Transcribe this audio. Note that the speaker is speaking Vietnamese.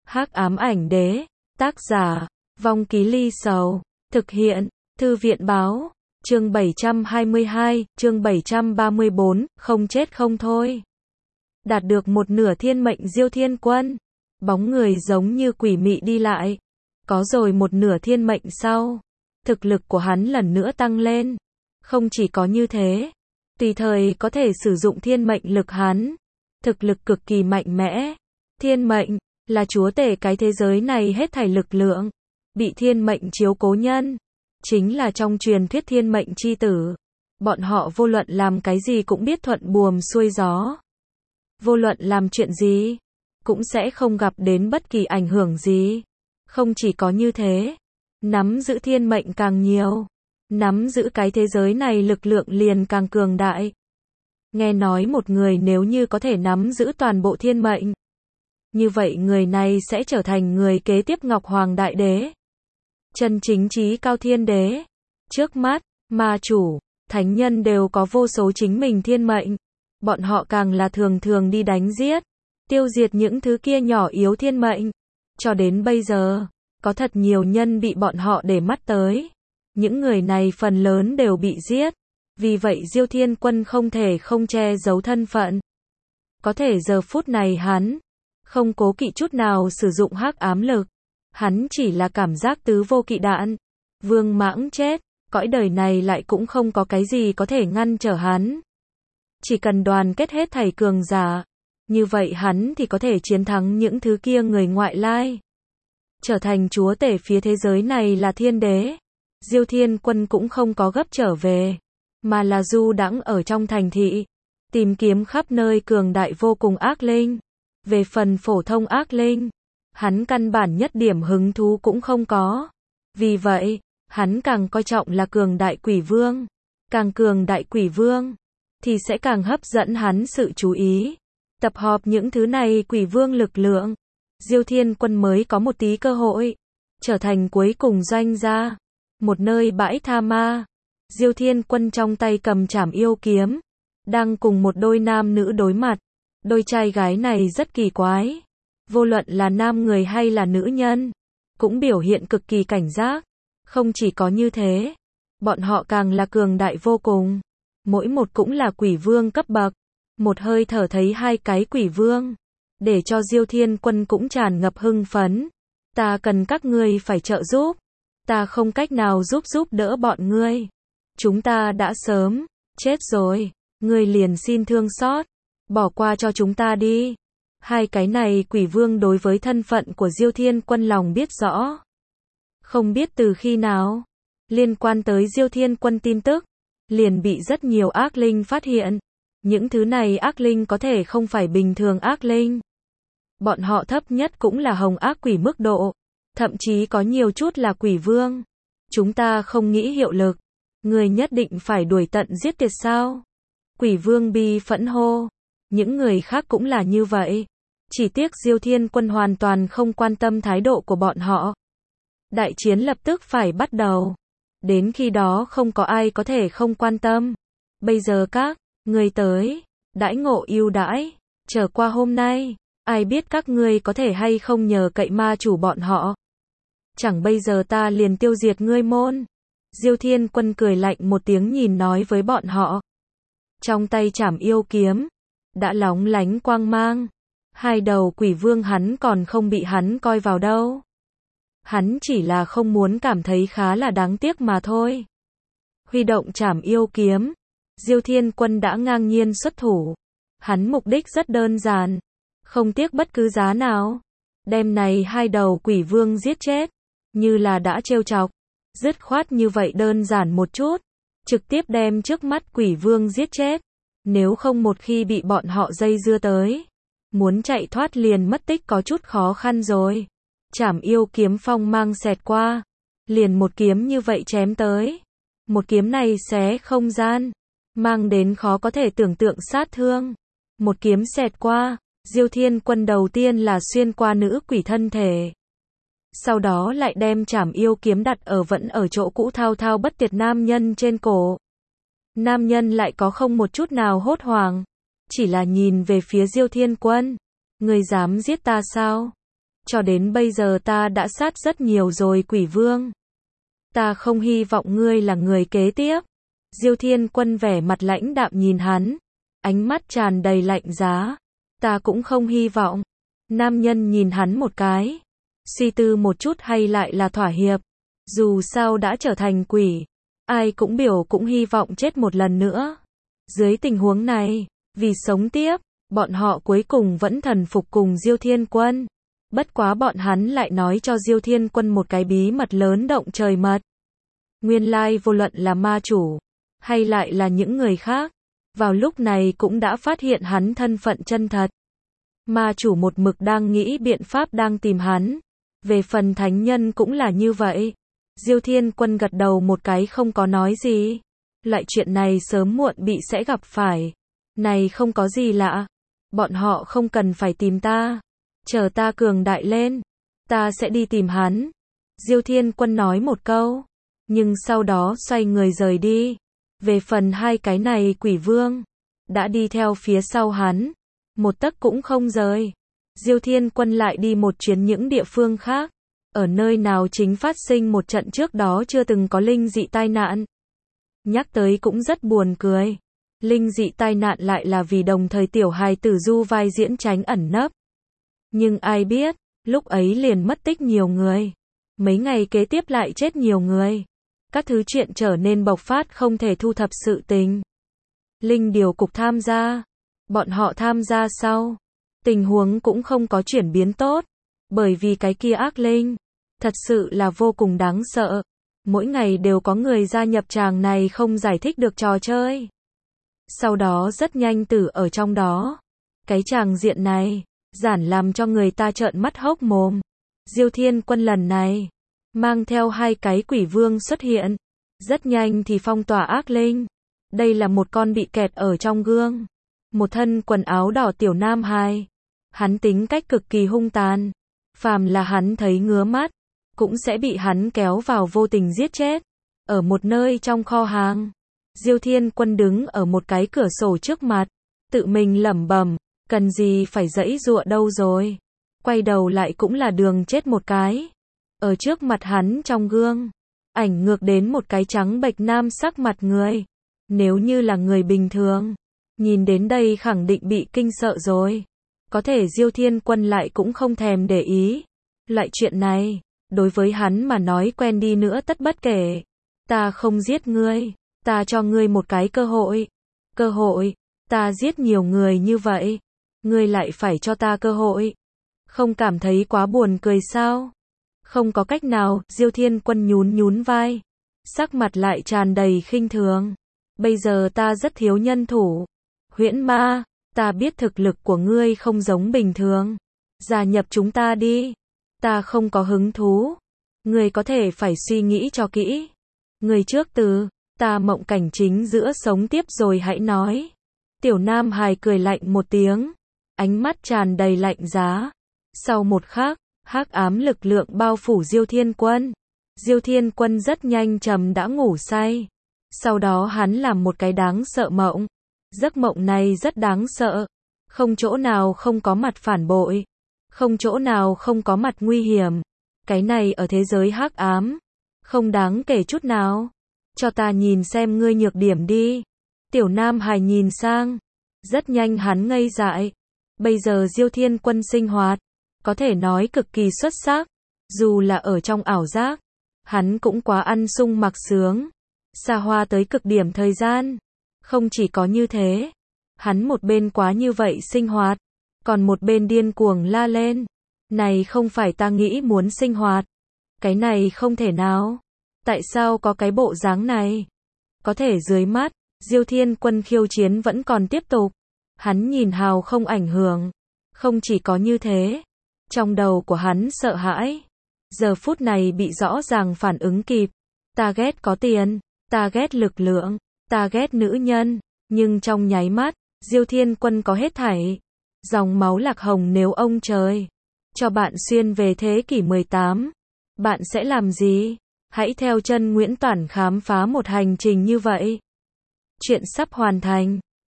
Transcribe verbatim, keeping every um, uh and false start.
Hắc ám ảnh đế, tác giả, Vong Ký Ly Sầu, thực hiện, Thư viện báo, chương bảy trăm hai mươi hai, chương bảy trăm ba mươi bốn, không chết không thôi. Đạt được một nửa thiên mệnh Diêu Thiên Quân, bóng người giống như quỷ mị đi lại. Có rồi một nửa thiên mệnh sau, thực lực của hắn lần nữa tăng lên. Không chỉ có như thế, tùy thời có thể sử dụng thiên mệnh lực hắn, thực lực cực kỳ mạnh mẽ. Thiên mệnh là chúa tể cái thế giới này hết thảy lực lượng, bị thiên mệnh chiếu cố nhân, chính là trong truyền thuyết thiên mệnh chi tử. Bọn họ vô luận làm cái gì cũng biết thuận buồm xuôi gió. Vô luận làm chuyện gì, cũng sẽ không gặp đến bất kỳ ảnh hưởng gì. Không chỉ có như thế, nắm giữ thiên mệnh càng nhiều, nắm giữ cái thế giới này lực lượng liền càng cường đại. Nghe nói một người nếu như có thể nắm giữ toàn bộ thiên mệnh, như vậy người này sẽ trở thành người kế tiếp Ngọc Hoàng Đại Đế. Chân chính chí cao thiên đế. Trước mắt, ma chủ, thánh nhân đều có vô số chính mình thiên mệnh. Bọn họ càng là thường thường đi đánh giết, tiêu diệt những thứ kia nhỏ yếu thiên mệnh. Cho đến bây giờ, có thật nhiều nhân bị bọn họ để mắt tới. Những người này phần lớn đều bị giết. Vì vậy Diêu Thiên Quân không thể không che giấu thân phận. Có thể giờ phút này hắn không cố kỵ chút nào sử dụng hắc ám lực. Hắn chỉ là cảm giác tứ vô kỵ đạn. Vương Mãng chết, cõi đời này lại cũng không có cái gì có thể ngăn trở hắn. Chỉ cần đoàn kết hết thảy cường giả, như vậy hắn thì có thể chiến thắng những thứ kia người ngoại lai. Trở thành chúa tể phía thế giới này là thiên đế. Diêu Thiên Quân cũng không có gấp trở về, mà là du đãng ở trong thành thị, tìm kiếm khắp nơi cường đại vô cùng ác linh. Về phần phổ thông ác linh, hắn căn bản nhất điểm hứng thú cũng không có. Vì vậy, hắn càng coi trọng là cường đại quỷ vương. Càng cường đại quỷ vương, thì sẽ càng hấp dẫn hắn sự chú ý. Tập hợp những thứ này quỷ vương lực lượng, Diêu Thiên Quân mới có một tí cơ hội trở thành cuối cùng doanh gia. Một nơi bãi tha ma, Diêu Thiên Quân trong tay cầm trảm yêu kiếm, đang cùng một đôi nam nữ đối mặt. Đôi trai gái này rất kỳ quái, vô luận là nam người hay là nữ nhân, cũng biểu hiện cực kỳ cảnh giác. Không chỉ có như thế, bọn họ càng là cường đại vô cùng. Mỗi một cũng là quỷ vương cấp bậc. Một hơi thở thấy hai cái quỷ vương, để cho Diêu Thiên Quân cũng tràn ngập hưng phấn. Ta cần các ngươi phải trợ giúp. Ta không cách nào giúp giúp đỡ bọn ngươi. Chúng ta đã sớm chết rồi. Ngươi liền xin thương xót, bỏ qua cho chúng ta đi. Hai cái này quỷ vương đối với thân phận của Diêu Thiên Quân lòng biết rõ. Không biết từ khi nào, liên quan tới Diêu Thiên Quân tin tức, liền bị rất nhiều ác linh phát hiện. Những thứ này ác linh có thể không phải bình thường ác linh. Bọn họ thấp nhất cũng là hồng ác quỷ mức độ. Thậm chí có nhiều chút là quỷ vương. Chúng ta không nghĩ hiệu lực. Người nhất định phải đuổi tận giết tuyệt sao? Quỷ vương bi phẫn hô. Những người khác cũng là như vậy. Chỉ tiếc Diêu Thiên Quân hoàn toàn không quan tâm thái độ của bọn họ. Đại chiến lập tức phải bắt đầu. Đến khi đó không có ai có thể không quan tâm. Bây giờ các ngươi tới, đãi ngộ ưu đãi, trở qua hôm nay, ai biết các ngươi có thể hay không nhờ cậy ma chủ bọn họ. Chẳng bây giờ ta liền tiêu diệt ngươi môn. Diêu Thiên Quân cười lạnh một tiếng nhìn nói với bọn họ. Trong tay trảm yêu kiếm, đã lóng lánh quang mang. Hai đầu quỷ vương hắn còn không bị hắn coi vào đâu. Hắn chỉ là không muốn cảm thấy khá là đáng tiếc mà thôi. Huy động trảm yêu kiếm, Diêu Thiên Quân đã ngang nhiên xuất thủ. Hắn mục đích rất đơn giản, không tiếc bất cứ giá nào. Đem này hai đầu quỷ vương giết chết, như là đã trêu chọc. Dứt khoát như vậy đơn giản một chút, trực tiếp đem trước mắt quỷ vương giết chết. Nếu không một khi bị bọn họ dây dưa tới, muốn chạy thoát liền mất tích có chút khó khăn rồi. Trảm yêu kiếm phong mang xẹt qua, liền một kiếm như vậy chém tới. Một kiếm này xé không gian, mang đến khó có thể tưởng tượng sát thương. Một kiếm xẹt qua, Diêu Thiên Quân đầu tiên là xuyên qua nữ quỷ thân thể. Sau đó lại đem trảm yêu kiếm đặt ở vẫn ở chỗ cũ thao thao bất tuyệt nam nhân trên cổ. Nam nhân lại có không một chút nào hốt hoảng, chỉ là nhìn về phía Diêu Thiên Quân. Ngươi dám giết ta sao? cho đến bây giờ ta đã sát rất nhiều rồi quỷ vương. Ta không hy vọng ngươi là người kế tiếp. Diêu Thiên Quân vẻ mặt lãnh đạm nhìn hắn, ánh mắt tràn đầy lạnh giá. Ta cũng không hy vọng. Nam nhân nhìn hắn một cái, suy tư một chút hay lại là thỏa hiệp. Dù sao đã trở thành quỷ, ai cũng biểu cũng hy vọng chết một lần nữa. Dưới tình huống này, vì sống tiếp, bọn họ cuối cùng vẫn thần phục cùng Diêu Thiên Quân. Bất quá bọn hắn lại nói cho Diêu Thiên Quân một cái bí mật lớn động trời mật. Nguyên lai vô luận là ma chủ, hay lại là những người khác, vào lúc này cũng đã phát hiện hắn thân phận chân thật. Ma chủ một mực đang nghĩ biện pháp đang tìm hắn. Về phần thánh nhân cũng là như vậy. Diêu Thiên Quân gật đầu một cái không có nói gì. Lại chuyện này sớm muộn bị sẽ gặp phải. Này không có gì lạ. Bọn họ không cần phải tìm ta. Chờ ta cường đại lên, ta sẽ đi tìm hắn. Diêu Thiên Quân nói một câu, nhưng sau đó xoay người rời đi. Về phần hai cái này quỷ vương, đã đi theo phía sau hắn, một tấc cũng không rời. Diêu Thiên Quân lại đi một chuyến những địa phương khác, ở nơi nào chính phát sinh một trận trước đó chưa từng có linh dị tai nạn. Nhắc tới cũng rất buồn cười. Linh dị tai nạn lại là vì đồng thời tiểu hài tử du vai diễn tránh ẩn nấp. Nhưng ai biết, lúc ấy liền mất tích nhiều người. Mấy ngày kế tiếp lại chết nhiều người. Các thứ chuyện trở nên bộc phát không thể thu thập sự tình. Linh điều cục tham gia. Bọn họ tham gia sau. Tình huống cũng không có chuyển biến tốt. Bởi vì cái kia ác linh, thật sự là vô cùng đáng sợ. Mỗi ngày đều có người gia nhập tràng này không giải thích được trò chơi. Sau đó rất nhanh tử ở trong đó. Cái tràng diện này, giản làm cho người ta trợn mắt hốc mồm. Diêu Thiên Quân lần này, mang theo hai cái quỷ vương xuất hiện. Rất nhanh thì phong tỏa ác linh. Đây là một con bị kẹt ở trong gương. Một thân quần áo đỏ tiểu nam hài. Hắn tính cách cực kỳ hung tàn. Phàm là hắn thấy ngứa mắt, cũng sẽ bị hắn kéo vào vô tình giết chết. Ở một nơi trong kho hàng, Diêu Thiên Quân đứng ở một cái cửa sổ trước mặt, tự mình lẩm bẩm, cần gì phải giãy giụa đâu rồi. Quay đầu lại cũng là đường chết một cái. Ở trước mặt hắn trong gương, ảnh ngược đến một cái trắng bệch nam sắc mặt người. Nếu như là người bình thường, nhìn đến đây khẳng định bị kinh sợ rồi. Có thể Diêu Thiên Quân lại cũng không thèm để ý. Loại chuyện này, đối với hắn mà nói quen đi nữa tất bất kể. Ta không giết ngươi, ta cho ngươi một cái cơ hội. Cơ hội, ta giết nhiều người như vậy, ngươi lại phải cho ta cơ hội. Không cảm thấy quá buồn cười sao? Không có cách nào, Diêu Thiên Quân nhún nhún vai. Sắc mặt lại tràn đầy khinh thường. Bây giờ ta rất thiếu nhân thủ. Huyễn ma, ta biết thực lực của ngươi không giống bình thường. Gia nhập chúng ta đi. Ta không có hứng thú. Ngươi có thể phải suy nghĩ cho kỹ. Ngươi trước từ, ta mộng cảnh chính giữa sống tiếp rồi hãy nói. Tiểu Nam hài cười lạnh một tiếng. Ánh mắt tràn đầy lạnh giá. Sau một khắc, hắc ám lực lượng bao phủ Diêu Thiên Quân. Diêu Thiên Quân rất nhanh trầm đã ngủ say. Sau đó hắn làm một cái đáng sợ mộng. Giấc mộng này rất đáng sợ. Không chỗ nào không có mặt phản bội. Không chỗ nào không có mặt nguy hiểm. Cái này ở thế giới hắc ám. Không đáng kể chút nào. Cho ta nhìn xem ngươi nhược điểm đi. Tiểu Nam hài nhìn sang. Rất nhanh hắn ngây dại. Bây giờ Diêu Thiên Quân sinh hoạt, có thể nói cực kỳ xuất sắc. Dù là ở trong ảo giác, hắn cũng quá ăn sung mặc sướng. Xa hoa tới cực điểm thời gian. Không chỉ có như thế, hắn một bên quá như vậy sinh hoạt, còn một bên điên cuồng la lên. Này không phải ta nghĩ muốn sinh hoạt. Cái này không thể nào. Tại sao có cái bộ dáng này? Có thể dưới mắt, Diêu Thiên Quân khiêu chiến vẫn còn tiếp tục. Hắn nhìn hào không ảnh hưởng. Không chỉ có như thế, trong đầu của hắn sợ hãi. Giờ phút này bị rõ ràng phản ứng kịp. Ta ghét có tiền, ta ghét lực lượng, ta ghét nữ nhân. Nhưng trong nháy mắt, Diêu Thiên Quân có hết thảy. Dòng máu lạc hồng nếu ông trời cho bạn xuyên về thế kỷ mười tám, bạn sẽ làm gì? Hãy theo chân Nguyễn Toản khám phá một hành trình như vậy. Chuyện sắp hoàn thành.